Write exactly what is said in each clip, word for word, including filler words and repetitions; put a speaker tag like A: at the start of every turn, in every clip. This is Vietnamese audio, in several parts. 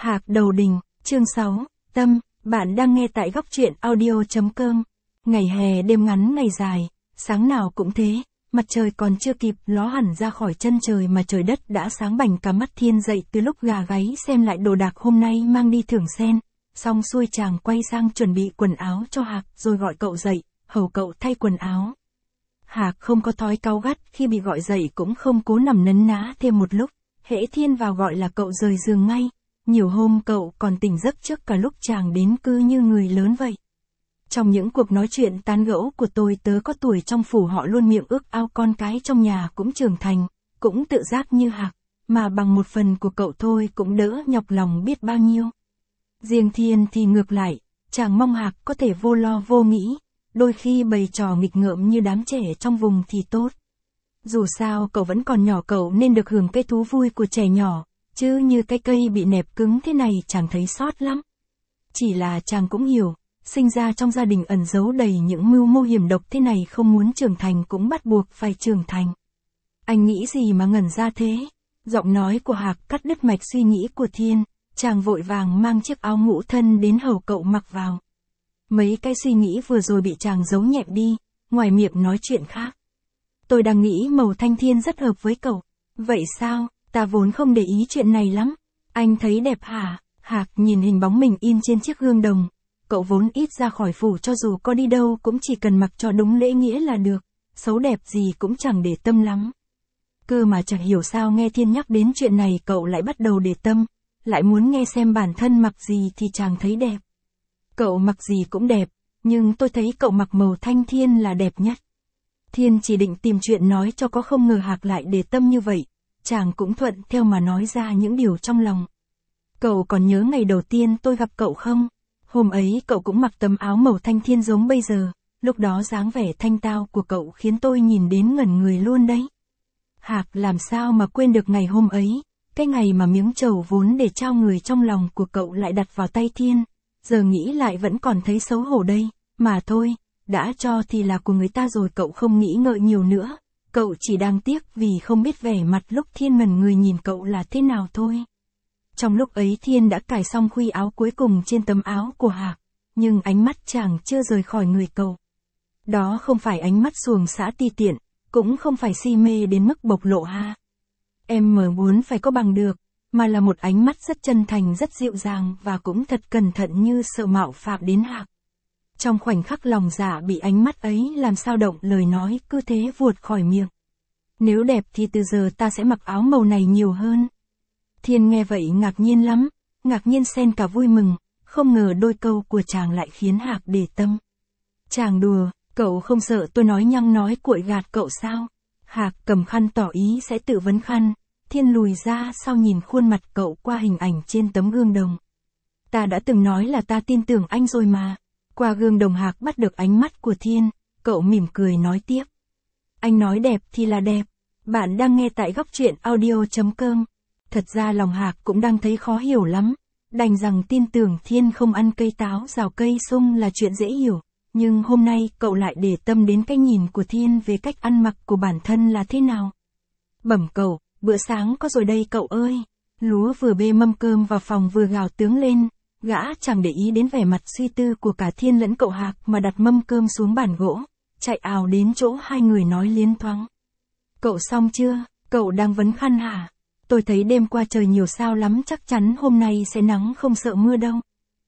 A: Hạc đầu đình, chương sáu, Tâm, bạn đang nghe tại góc truyện audio chấm com. Ngày hè đêm ngắn ngày dài, sáng nào cũng thế, mặt trời còn chưa kịp ló hẳn ra khỏi chân trời mà trời đất đã sáng bảnh cả mắt. Thiên dậy từ lúc gà gáy xem lại đồ đạc hôm nay mang đi thưởng sen, xong xuôi chàng quay sang chuẩn bị quần áo cho Hạc rồi gọi cậu dậy, hầu cậu thay quần áo. Hạc không có thói cáu gắt, khi bị gọi dậy cũng không cố nằm nấn ná thêm một lúc, hễ Thiên vào gọi là cậu rời giường ngay. Nhiều hôm cậu còn tỉnh giấc trước cả lúc chàng đến, cứ như người lớn vậy. Trong những cuộc nói chuyện tán gẫu của tôi tớ có tuổi trong phủ, họ luôn miệng ước ao con cái trong nhà cũng trưởng thành, cũng tự giác như Hạc, mà bằng một phần của cậu thôi cũng đỡ nhọc lòng biết bao nhiêu. Riêng Thiên thì ngược lại, chàng mong Hạc có thể vô lo vô nghĩ, đôi khi bày trò nghịch ngợm như đám trẻ trong vùng thì tốt. Dù sao cậu vẫn còn nhỏ, cậu nên được hưởng cái thú vui của trẻ nhỏ, chứ như cái cây bị nẹp cứng thế này chàng thấy xót lắm. Chỉ là chàng cũng hiểu, sinh ra trong gia đình ẩn giấu đầy những mưu mô hiểm độc thế này, không muốn trưởng thành cũng bắt buộc phải trưởng thành. Anh nghĩ gì mà ngẩn ra thế? Giọng nói của Hạc cắt đứt mạch suy nghĩ của Thiên, chàng vội vàng mang chiếc áo ngũ thân đến hầu cậu mặc vào. Mấy cái suy nghĩ vừa rồi bị chàng giấu nhẹm đi, ngoài miệng nói chuyện khác. Tôi đang nghĩ màu thanh thiên rất hợp với cậu. Vậy sao? Ta vốn không để ý chuyện này lắm. Anh thấy đẹp hả? Hạc nhìn hình bóng mình in trên chiếc gương đồng. Cậu vốn ít ra khỏi phủ, cho dù có đi đâu cũng chỉ cần mặc cho đúng lễ nghĩa là được. Xấu đẹp gì cũng chẳng để tâm lắm. Cơ mà chẳng hiểu sao nghe Thiên nhắc đến chuyện này cậu lại bắt đầu để tâm. Lại muốn nghe xem bản thân mặc gì thì chàng thấy đẹp. Cậu mặc gì cũng đẹp, nhưng tôi thấy cậu mặc màu thanh thiên là đẹp nhất. Thiên chỉ định tìm chuyện nói cho, có không ngờ Hạc lại để tâm như vậy. Chàng cũng thuận theo mà nói ra những điều trong lòng. Cậu còn nhớ ngày đầu tiên tôi gặp cậu không? Hôm ấy cậu cũng mặc tấm áo màu thanh thiên giống bây giờ, lúc đó dáng vẻ thanh tao của cậu khiến tôi nhìn đến ngẩn người luôn đấy. Hạc làm sao mà quên được ngày hôm ấy, cái ngày mà miếng trầu vốn để trao người trong lòng của cậu lại đặt vào tay Thiên, giờ nghĩ lại vẫn còn thấy xấu hổ đây, mà thôi, đã cho thì là của người ta rồi, cậu không nghĩ ngợi nhiều nữa. Cậu chỉ đang tiếc vì không biết vẻ mặt lúc Thiên ngẩn người nhìn cậu là thế nào thôi. Trong lúc ấy Thiên đã cài xong khuy áo cuối cùng trên tấm áo của Hạc, nhưng ánh mắt chàng chưa rời khỏi người cậu. Đó không phải ánh mắt xuồng xã ti tiện, cũng không phải si mê đến mức bộc lộ ha. Em mở muốn phải có bằng được, mà là một ánh mắt rất chân thành, rất dịu dàng và cũng thật cẩn thận, như sợ mạo phạm đến Hạc. Trong khoảnh khắc lòng dạ bị ánh mắt ấy làm sao động, lời nói cứ thế vuột khỏi miệng. Nếu đẹp thì từ giờ ta sẽ mặc áo màu này nhiều hơn. Thiên nghe vậy ngạc nhiên lắm, ngạc nhiên xen cả vui mừng, không ngờ đôi câu của chàng lại khiến Hạc để tâm. Chàng đùa, cậu không sợ tôi nói nhăng nói cuội gạt cậu sao? Hạc cầm khăn tỏ ý sẽ tự vấn khăn. Thiên lùi ra sau nhìn khuôn mặt cậu qua hình ảnh trên tấm gương đồng. Ta đã từng nói là ta tin tưởng anh rồi mà. Qua gương đồng Hạc bắt được ánh mắt của Thiên, cậu mỉm cười nói tiếp. Anh nói đẹp thì là đẹp. Bạn đang nghe tại góc truyện audio chấm com. Thật ra lòng Hạc cũng đang thấy khó hiểu lắm. Đành rằng tin tưởng Thiên không ăn cây táo rào cây sung là chuyện dễ hiểu. Nhưng hôm nay cậu lại để tâm đến cái nhìn của Thiên về cách ăn mặc của bản thân là thế nào. Bẩm cậu, bữa sáng có rồi đây cậu ơi. Lúa vừa bê mâm cơm vào phòng vừa gào tướng lên. Gã chẳng để ý đến vẻ mặt suy tư của cả Thiên lẫn cậu Hạc mà đặt mâm cơm xuống bàn gỗ, chạy ào đến chỗ hai người nói liến thoáng. Cậu xong chưa? Cậu đang vấn khăn hả? Tôi thấy đêm qua trời nhiều sao lắm, chắc chắn hôm nay sẽ nắng không sợ mưa đâu.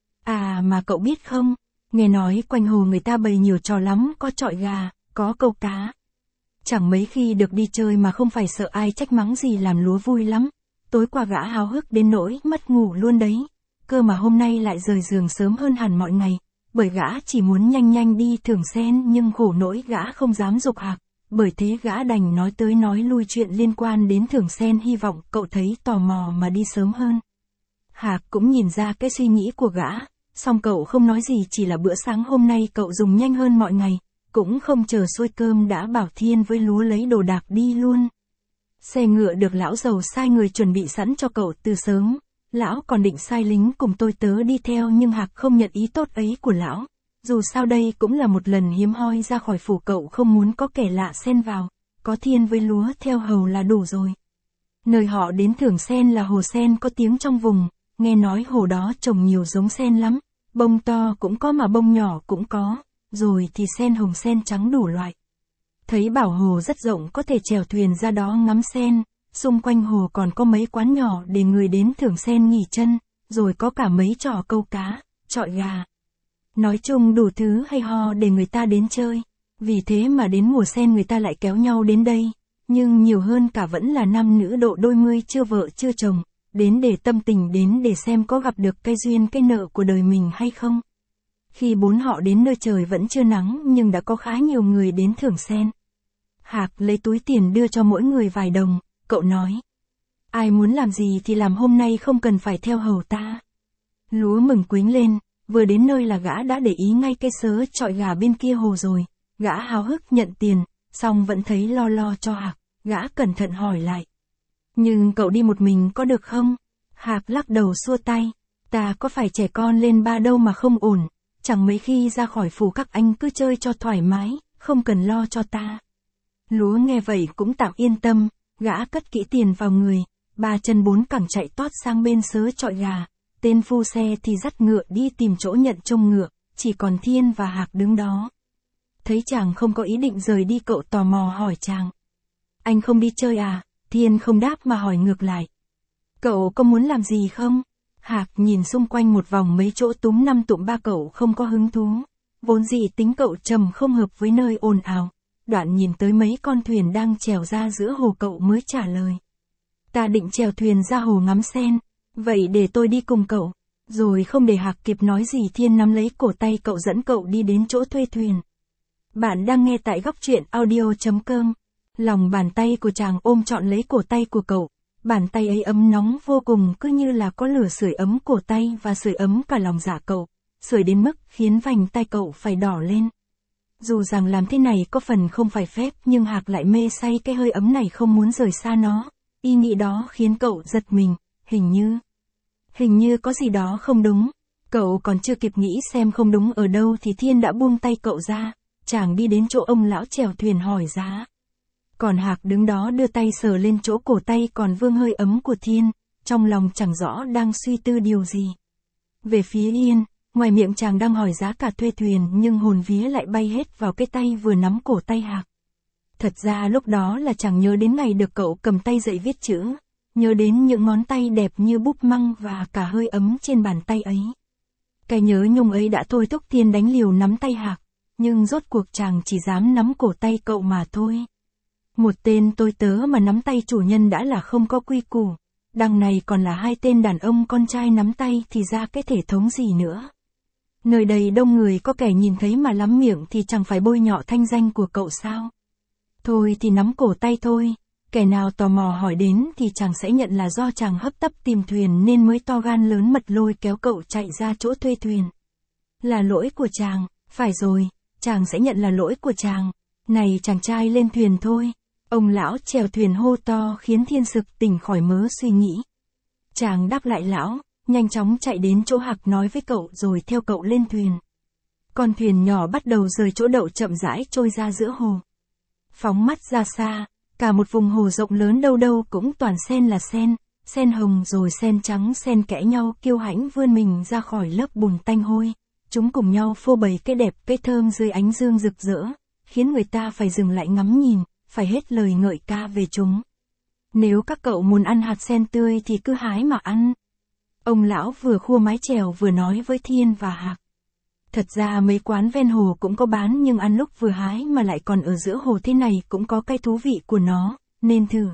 A: À mà cậu biết không, nghe nói quanh hồ người ta bày nhiều trò lắm, có chọi gà, có câu cá. Chẳng mấy khi được đi chơi mà không phải sợ ai trách mắng gì, làm lúa vui lắm. Tối qua gã háo hức đến nỗi mất ngủ luôn đấy. Cơ mà hôm nay lại rời giường sớm hơn hẳn mọi ngày, bởi gã chỉ muốn nhanh nhanh đi thưởng sen, nhưng khổ nỗi gã không dám giục Hạc, bởi thế gã đành nói tới nói lui chuyện liên quan đến thưởng sen, hy vọng cậu thấy tò mò mà đi sớm hơn. Hạc cũng nhìn ra cái suy nghĩ của gã, song cậu không nói gì, chỉ là bữa sáng hôm nay cậu dùng nhanh hơn mọi ngày, cũng không chờ xuôi cơm đã bảo Thiên với Lúa lấy đồ đạc đi luôn. Xe ngựa được lão giàu sai người chuẩn bị sẵn cho cậu từ sớm. Lão còn định sai lính cùng tôi tớ đi theo, nhưng Hạc không nhận ý tốt ấy của lão. Dù sao đây cũng là một lần hiếm hoi ra khỏi phủ, cậu không muốn có kẻ lạ xen vào, có Thiên với Lúa theo hầu là đủ rồi. Nơi họ đến thưởng sen là hồ sen có tiếng trong vùng, nghe nói hồ đó trồng nhiều giống sen lắm, bông to cũng có mà bông nhỏ cũng có, rồi thì sen hồng sen trắng đủ loại. Thấy bảo hồ rất rộng có thể chèo thuyền ra đó ngắm sen, xung quanh hồ còn có mấy quán nhỏ để người đến thưởng sen nghỉ chân, rồi có cả mấy trò câu cá, chọi gà. Nói chung đủ thứ hay ho để người ta đến chơi, vì thế mà đến mùa sen người ta lại kéo nhau đến đây, nhưng nhiều hơn cả vẫn là nam nữ độ đôi mươi chưa vợ chưa chồng, đến để tâm tình, đến để xem có gặp được cái duyên cái nợ của đời mình hay không. Khi bốn họ đến nơi trời vẫn chưa nắng nhưng đã có khá nhiều người đến thưởng sen. Hạc lấy túi tiền đưa cho mỗi người vài đồng, cậu nói. Ai muốn làm gì thì làm, hôm nay không cần phải theo hầu ta. Lúa mừng quính lên, vừa đến nơi là gã đã để ý ngay cái sớ chọi gà bên kia hồ rồi, gã háo hức nhận tiền, xong vẫn thấy lo lo cho Hạc, gã cẩn thận hỏi lại. Nhưng cậu đi một mình có được không? Hạc lắc đầu xua tay, ta có phải trẻ con lên ba đâu mà không ổn, chẳng mấy khi ra khỏi phủ các anh cứ chơi cho thoải mái, không cần lo cho ta. Lúa nghe vậy cũng tạm yên tâm, gã cất kỹ tiền vào người, ba chân bốn cẳng chạy tót sang bên sớ chọi gà, tên phu xe thì dắt ngựa đi tìm chỗ nhận trông ngựa, chỉ còn Thiên và Hạc đứng đó. Thấy chàng không có ý định rời đi, cậu tò mò hỏi chàng. Anh không đi chơi à? Thiên không đáp mà hỏi ngược lại. Cậu có muốn làm gì không? Hạc nhìn xung quanh một vòng mấy chỗ túm năm tụm ba, cậu không có hứng thú. Vốn dĩ tính cậu trầm không hợp với nơi ồn ào. Đoạn nhìn tới mấy con thuyền đang chèo ra giữa hồ cậu mới trả lời. Ta định chèo thuyền ra hồ ngắm sen, vậy để tôi đi cùng cậu. Rồi không để Hạc kịp nói gì, Thiên nắm lấy cổ tay cậu dẫn cậu đi đến chỗ thuê thuyền. Bạn đang nghe tại góc truyện audio chấm com. Lòng bàn tay của chàng ôm trọn lấy cổ tay của cậu. Bàn tay ấy ấm nóng vô cùng, cứ như là có lửa sưởi ấm cổ tay và sưởi ấm cả lòng dạ cậu. Sưởi đến mức khiến vành tay cậu phải đỏ lên. Dù rằng làm thế này có phần không phải phép, nhưng Hạc lại mê say cái hơi ấm này, không muốn rời xa nó. Ý nghĩ đó khiến cậu giật mình, hình như... Hình như có gì đó không đúng. Cậu còn chưa kịp nghĩ xem không đúng ở đâu thì Thiên đã buông tay cậu ra. Chàng đi đến chỗ ông lão chèo thuyền hỏi giá. Còn Hạc đứng đó đưa tay sờ lên chỗ cổ tay còn vương hơi ấm của Thiên, trong lòng chẳng rõ đang suy tư điều gì. Về phía Yên, ngoài miệng chàng đang hỏi giá cả thuê thuyền nhưng hồn vía lại bay hết vào cái tay vừa nắm cổ tay Hạc. Thật ra lúc đó là chàng nhớ đến ngày được cậu cầm tay dạy viết chữ, nhớ đến những ngón tay đẹp như búp măng và cả hơi ấm trên bàn tay ấy. Cái nhớ nhung ấy đã thôi thúc Thiên đánh liều nắm tay Hạc, nhưng rốt cuộc chàng chỉ dám nắm cổ tay cậu mà thôi. Một tên tôi tớ mà nắm tay chủ nhân đã là không có quy củ, đằng này còn là hai tên đàn ông con trai nắm tay thì ra cái thể thống gì nữa. Nơi đây đông người, có kẻ nhìn thấy mà lắm miệng thì chẳng phải bôi nhọ thanh danh của cậu sao? Thôi thì nắm cổ tay thôi, kẻ nào tò mò hỏi đến thì chàng sẽ nhận là do chàng hấp tấp tìm thuyền nên mới to gan lớn mật lôi kéo cậu chạy ra chỗ thuê thuyền. Là lỗi của chàng, phải rồi, chàng sẽ nhận là lỗi của chàng. Này chàng trai, lên thuyền thôi. Ông lão chèo thuyền hô to khiến Thiên sực tỉnh khỏi mớ suy nghĩ. Chàng đáp lại lão, nhanh chóng chạy đến chỗ Hạc nói với cậu rồi theo cậu lên thuyền. Con thuyền nhỏ bắt đầu rời chỗ đậu chậm rãi trôi ra giữa hồ. Phóng mắt ra xa, cả một vùng hồ rộng lớn đâu đâu cũng toàn sen là sen, sen hồng rồi sen trắng xen kẽ nhau kiêu hãnh vươn mình ra khỏi lớp bùn tanh hôi. Chúng cùng nhau phô bày cái đẹp cái thơm dưới ánh dương rực rỡ, khiến người ta phải dừng lại ngắm nhìn, phải hết lời ngợi ca về chúng. Nếu các cậu muốn ăn hạt sen tươi thì cứ hái mà ăn. Ông lão vừa khua mái chèo vừa nói với Thiên và Hạc. Thật ra mấy quán ven hồ cũng có bán, nhưng ăn lúc vừa hái mà lại còn ở giữa hồ thế này cũng có cái thú vị của nó, nên thử.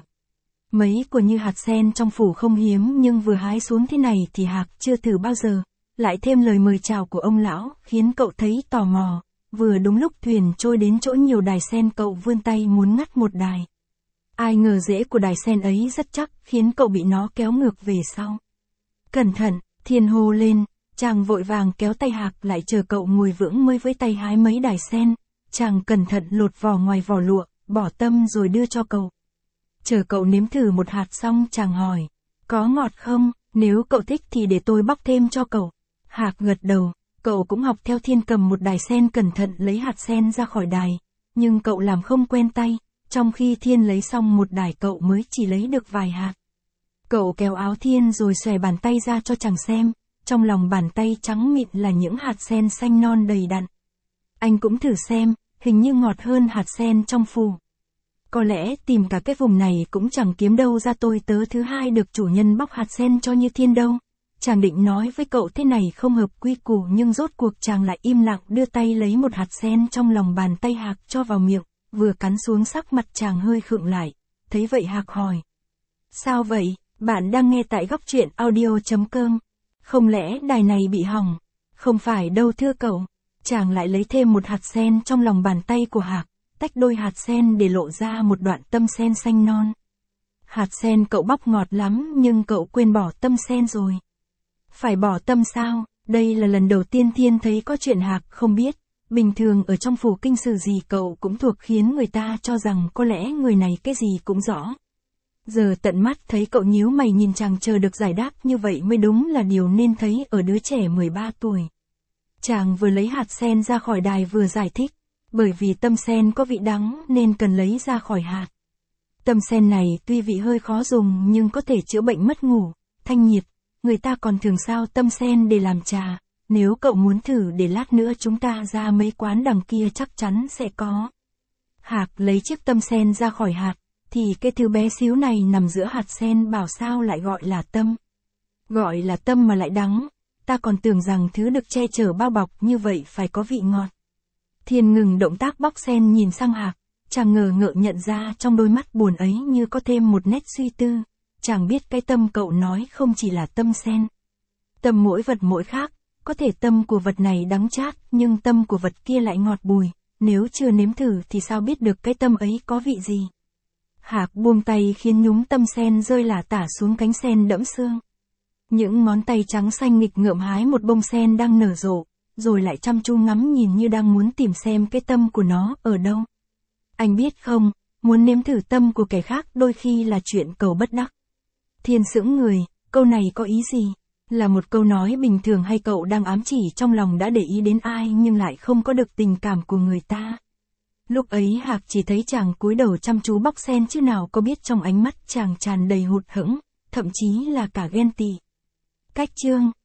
A: Mấy của như hạt sen trong phủ không hiếm, nhưng vừa hái xuống thế này thì Hạc chưa thử bao giờ. Lại thêm lời mời chào của ông lão, khiến cậu thấy tò mò. Vừa đúng lúc thuyền trôi đến chỗ nhiều đài sen, cậu vươn tay muốn ngắt một đài. Ai ngờ rễ của đài sen ấy rất chắc, khiến cậu bị nó kéo ngược về sau. Cẩn thận, Thiên hô lên, chàng vội vàng kéo tay Hạc lại chờ cậu ngồi vững mới với tay hái mấy đài sen. Chàng cẩn thận lột vỏ ngoài vỏ lụa, bỏ tâm rồi đưa cho cậu. Chờ cậu nếm thử một hạt xong chàng hỏi, có ngọt không? Nếu cậu thích thì để tôi bóc thêm cho cậu. Hạc gật đầu, cậu cũng học theo Thiên cầm một đài sen cẩn thận lấy hạt sen ra khỏi đài. Nhưng cậu làm không quen tay, trong khi Thiên lấy xong một đài cậu mới chỉ lấy được vài hạt. Cậu kéo áo Thiên rồi xòe bàn tay ra cho chàng xem, trong lòng bàn tay trắng mịn là những hạt sen xanh non đầy đặn. Anh cũng thử xem, hình như ngọt hơn hạt sen trong phù. Có lẽ tìm cả cái vùng này cũng chẳng kiếm đâu ra tôi tớ thứ hai được chủ nhân bóc hạt sen cho như Thiên đâu. Chàng định nói với cậu thế này không hợp quy củ nhưng rốt cuộc chàng lại im lặng đưa tay lấy một hạt sen trong lòng bàn tay Hạc cho vào miệng, vừa cắn xuống sắc mặt chàng hơi khựng lại. Thấy vậy Hạc hỏi. Sao vậy, bạn đang nghe tại góc truyện audio.com. Không lẽ đài này bị hỏng? Không phải đâu thưa cậu. Chàng lại lấy thêm một hạt sen trong lòng bàn tay của Hạc, tách đôi hạt sen để lộ ra một đoạn tâm sen xanh non. Hạt sen cậu bóc ngọt lắm nhưng cậu quên bỏ tâm sen rồi. Phải bỏ tâm sao? Đây là lần đầu tiên Thiên thấy có chuyện Hạc không biết. Bình thường ở trong phủ kinh sử gì cậu cũng thuộc khiến người ta cho rằng có lẽ người này cái gì cũng rõ. Giờ tận mắt thấy cậu nhíu mày nhìn chàng chờ được giải đáp như vậy mới đúng là điều nên thấy ở đứa trẻ mười ba tuổi. Chàng vừa lấy hạt sen ra khỏi đài vừa giải thích, bởi vì tâm sen có vị đắng nên cần lấy ra khỏi hạt. Tâm sen này tuy vị hơi khó dùng nhưng có thể chữa bệnh mất ngủ, thanh nhiệt, người ta còn thường sao tâm sen để làm trà, nếu cậu muốn thử để lát nữa chúng ta ra mấy quán đằng kia chắc chắn sẽ có. Hạc lấy chiếc tâm sen ra khỏi hạt, thì cái thứ bé xíu này nằm giữa hạt sen bảo sao lại gọi là tâm. Gọi là tâm mà lại đắng, ta còn tưởng rằng thứ được che chở bao bọc như vậy phải có vị ngọt. Thiên ngừng động tác bóc sen nhìn sang Hạc, chàng ngờ ngợ nhận ra trong đôi mắt buồn ấy như có thêm một nét suy tư, chàng biết cái tâm cậu nói không chỉ là tâm sen. Tâm mỗi vật mỗi khác, có thể tâm của vật này đắng chát nhưng tâm của vật kia lại ngọt bùi, nếu chưa nếm thử thì sao biết được cái tâm ấy có vị gì. Hạc buông tay khiến nhúm tâm sen rơi lả tả xuống cánh sen đẫm sương. Những ngón tay trắng xanh nghịch ngợm hái một bông sen đang nở rộ, rồi lại chăm chú ngắm nhìn như đang muốn tìm xem cái tâm của nó ở đâu. Anh biết không, muốn nếm thử tâm của kẻ khác đôi khi là chuyện cầu bất đắc. Thiên sững người, câu này có ý gì? Là một câu nói bình thường hay cậu đang ám chỉ trong lòng đã để ý đến ai nhưng lại không có được tình cảm của người ta? Lúc ấy Hạc chỉ thấy chàng cúi đầu chăm chú bóc sen chứ nào có biết trong ánh mắt chàng tràn đầy hụt hẫng, thậm chí là cả ghen tị. Cách chương